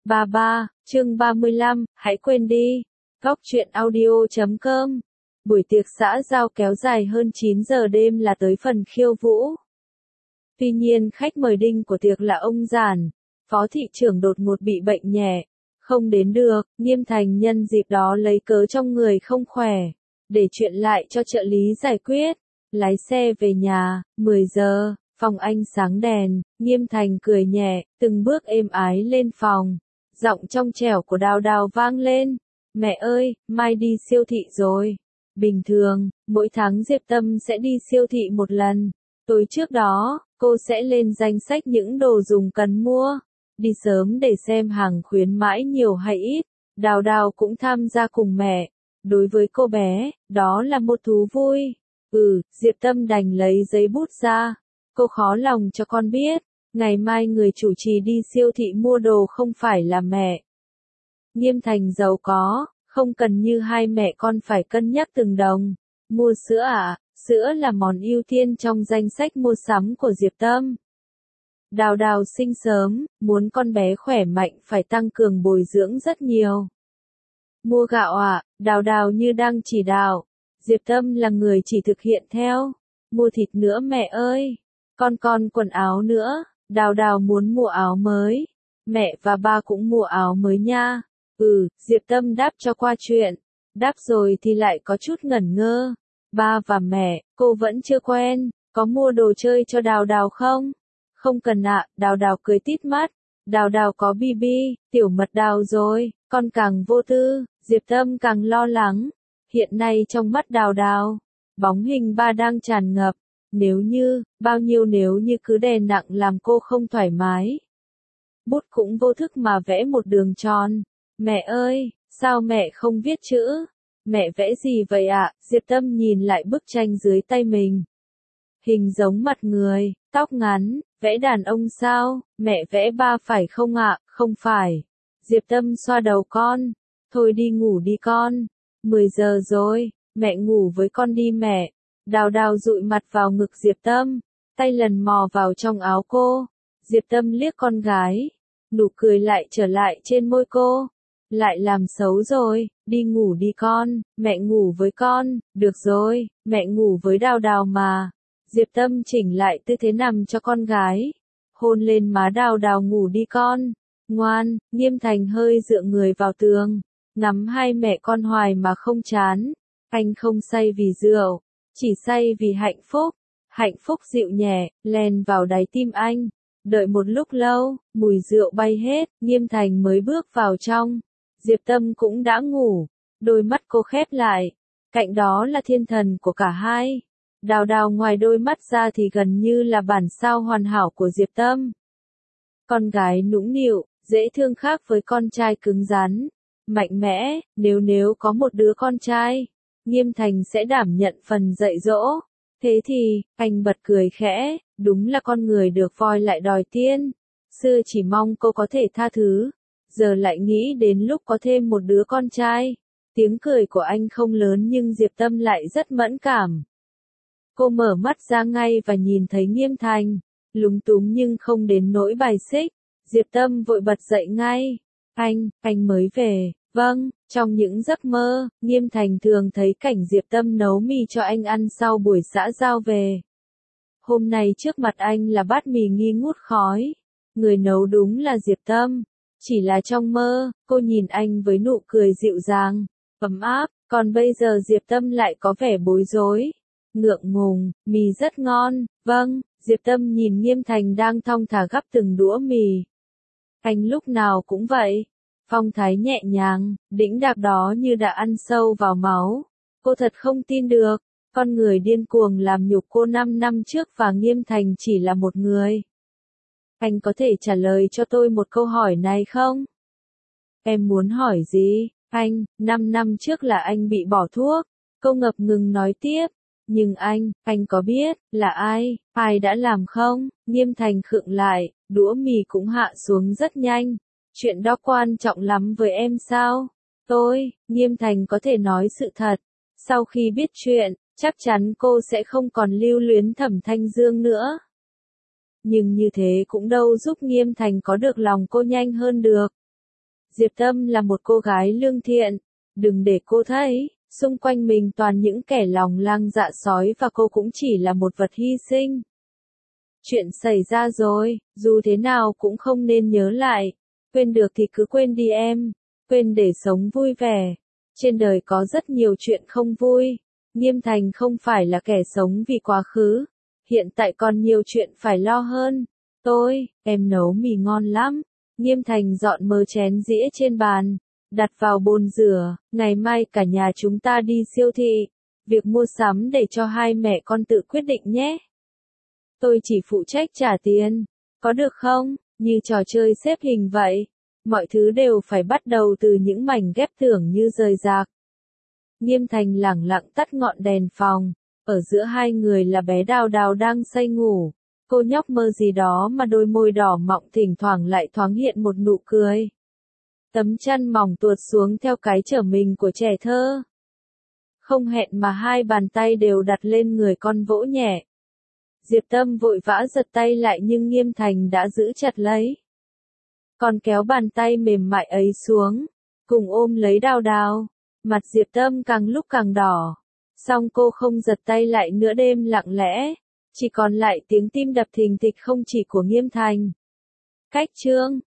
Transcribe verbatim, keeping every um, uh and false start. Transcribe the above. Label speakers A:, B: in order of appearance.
A: ba ba, chương ba mươi lăm, hãy quên đi. Góc truyện audio chấm com. Buổi tiệc xã giao kéo dài hơn chín giờ đêm là tới phần khiêu vũ. Tuy nhiên khách mời đinh của tiệc là ông Giản, phó thị trưởng đột ngột bị bệnh nhẹ, không đến được. Nghiêm Thành nhân dịp đó lấy cớ trong người không khỏe, để chuyện lại cho trợ lý giải quyết, lái xe về nhà. Mười giờ, phòng anh sáng đèn, Nghiêm Thành cười nhẹ, từng bước êm ái lên phòng, giọng trong trẻo của Đào Đào vang lên, mẹ ơi, mai đi siêu thị rồi. Bình thường, mỗi tháng Diệp Tâm sẽ đi siêu thị một lần. Tối trước đó, cô sẽ lên danh sách những đồ dùng cần mua, đi sớm để xem hàng khuyến mãi nhiều hay ít. Đào Đào cũng tham gia cùng mẹ. Đối với cô bé, đó là một thú vui. Ừ, Diệp Tâm đành lấy giấy bút ra. Cô khó lòng cho con biết, ngày mai người chủ trì đi siêu thị mua đồ không phải là mẹ. Nghiêm Thành giàu có, không cần như hai mẹ con phải cân nhắc từng đồng. Mua sữa à, sữa là món ưu tiên trong danh sách mua sắm của Diệp Tâm. Đào Đào sinh sớm, muốn con bé khỏe mạnh phải tăng cường bồi dưỡng rất nhiều. Mua gạo à, Đào Đào như đang chỉ đạo. Diệp Tâm là người chỉ thực hiện theo. Mua thịt nữa mẹ ơi. Con con quần áo nữa, Đào Đào muốn mua áo mới. Mẹ và ba cũng mua áo mới nha. Ừ, Diệp Tâm đáp cho qua chuyện. Đáp rồi thì lại có chút ngẩn ngơ. Ba và mẹ, cô vẫn chưa quen, có mua đồ chơi cho Đào Đào không? Không cần ạ, Đào Đào cười tít mắt. Đào Đào có bi bi, tiểu mật đào rồi, con càng vô tư, Diệp Tâm càng lo lắng. Hiện nay trong mắt Đào Đào, bóng hình ba đang tràn ngập. Nếu như, bao nhiêu nếu như cứ đè nặng làm cô không thoải mái. Bút cũng vô thức mà vẽ một đường tròn. Mẹ ơi, sao mẹ không viết chữ? Mẹ vẽ gì vậy ạ? Diệp Tâm nhìn lại bức tranh dưới tay mình. Hình giống mặt người, tóc ngắn, vẽ đàn ông sao? Mẹ vẽ ba phải không ạ? Không phải. Diệp Tâm xoa đầu con. Thôi đi ngủ đi con. Mười giờ rồi, mẹ ngủ với con đi mẹ. Đào Đào dụi mặt vào ngực Diệp Tâm, tay lần mò vào trong áo cô. Diệp Tâm liếc con gái, nụ cười lại trở lại trên môi cô. Lại làm xấu rồi, đi ngủ đi con, mẹ ngủ với con, được rồi, mẹ ngủ với Đào Đào mà. Diệp Tâm chỉnh lại tư thế nằm cho con gái, hôn lên má Đào Đào ngủ đi con, ngoan. Nghiêm Thành hơi dựa người vào tường, ngắm hai mẹ con hoài mà không chán. Anh không say vì rượu, chỉ say vì hạnh phúc. Hạnh phúc dịu nhẹ, len vào đáy tim anh. Đợi một lúc lâu, mùi rượu bay hết, Nghiêm Thành mới bước vào trong. Diệp Tâm cũng đã ngủ, đôi mắt cô khép lại. Cạnh đó là thiên thần của cả hai. Đào Đào ngoài đôi mắt ra thì gần như là bản sao hoàn hảo của Diệp Tâm. Con gái nũng nịu, dễ thương khác với con trai cứng rắn, mạnh mẽ. Nếu nếu có một đứa con trai, Nghiêm Thành sẽ đảm nhận phần dạy dỗ. Thế thì, anh bật cười khẽ, đúng là con người được voi lại đòi tiên. Xưa chỉ mong cô có thể tha thứ, giờ lại nghĩ đến lúc có thêm một đứa con trai. Tiếng cười của anh không lớn nhưng Diệp Tâm lại rất mẫn cảm. Cô mở mắt ra ngay và nhìn thấy Nghiêm Thành, lúng túng nhưng không đến nỗi bài xích. Diệp Tâm vội bật dậy ngay. Anh, anh mới về. Vâng, trong những giấc mơ, Nghiêm Thành thường thấy cảnh Diệp Tâm nấu mì cho anh ăn sau buổi xã giao về. Hôm nay trước mặt anh là bát mì nghi ngút khói. Người nấu đúng là Diệp Tâm. Chỉ là trong mơ, cô nhìn anh với nụ cười dịu dàng, ấm áp, còn bây giờ Diệp Tâm lại có vẻ bối rối, ngượng ngùng. Mì rất ngon, vâng. Diệp Tâm nhìn Nghiêm Thành đang thong thả gắp từng đũa mì. Anh lúc nào cũng vậy. Phong thái nhẹ nhàng, đĩnh đạc đó như đã ăn sâu vào máu. Cô thật không tin được, con người điên cuồng làm nhục cô năm năm trước và Nghiêm Thành chỉ là một người. Anh có thể trả lời cho tôi một câu hỏi này không? Em muốn hỏi gì? Anh, năm năm trước là anh bị bỏ thuốc. Cô ngập ngừng nói tiếp. Nhưng anh, anh có biết, là ai, ai đã làm không? Nghiêm Thành khựng lại, đũa mì cũng hạ xuống rất nhanh. Chuyện đó quan trọng lắm với em sao? Tôi, Nghiêm Thành có thể nói sự thật. Sau khi biết chuyện, chắc chắn cô sẽ không còn lưu luyến Thẩm Thanh Dương nữa. Nhưng như thế cũng đâu giúp Nghiêm Thành có được lòng cô nhanh hơn được. Diệp Tâm là một cô gái lương thiện, đừng để cô thấy, xung quanh mình toàn những kẻ lòng lang dạ sói và cô cũng chỉ là một vật hy sinh. Chuyện xảy ra rồi, dù thế nào cũng không nên nhớ lại, quên được thì cứ quên đi em, quên để sống vui vẻ. Trên đời có rất nhiều chuyện không vui, Nghiêm Thành không phải là kẻ sống vì quá khứ, hiện tại còn nhiều chuyện phải lo hơn. Tôi, em nấu mì ngon lắm. Nghiêm Thành dọn mớ chén dĩa trên bàn, đặt vào bồn rửa, ngày mai cả nhà chúng ta đi siêu thị, việc mua sắm để cho hai mẹ con tự quyết định nhé. Tôi chỉ phụ trách trả tiền, có được không? Như trò chơi xếp hình vậy, mọi thứ đều phải bắt đầu từ những mảnh ghép tưởng như rời rạc. Nghiêm Thành lẳng lặng tắt ngọn đèn phòng, ở giữa hai người là bé Đào Đào đang say ngủ. Cô nhóc mơ gì đó mà đôi môi đỏ mọng thỉnh thoảng lại thoáng hiện một nụ cười. Tấm chăn mỏng tuột xuống theo cái trở mình của trẻ thơ. Không hẹn mà hai bàn tay đều đặt lên người con vỗ nhẹ. Diệp Tâm vội vã giật tay lại nhưng Nghiêm Thành đã giữ chặt lấy. Còn kéo bàn tay mềm mại ấy xuống, cùng ôm lấy Đào Đào. Mặt Diệp Tâm càng lúc càng đỏ. Xong cô không giật tay lại nữa, đêm lặng lẽ. Chỉ còn lại tiếng tim đập thình thịch không chỉ của Nghiêm Thành. Cách chương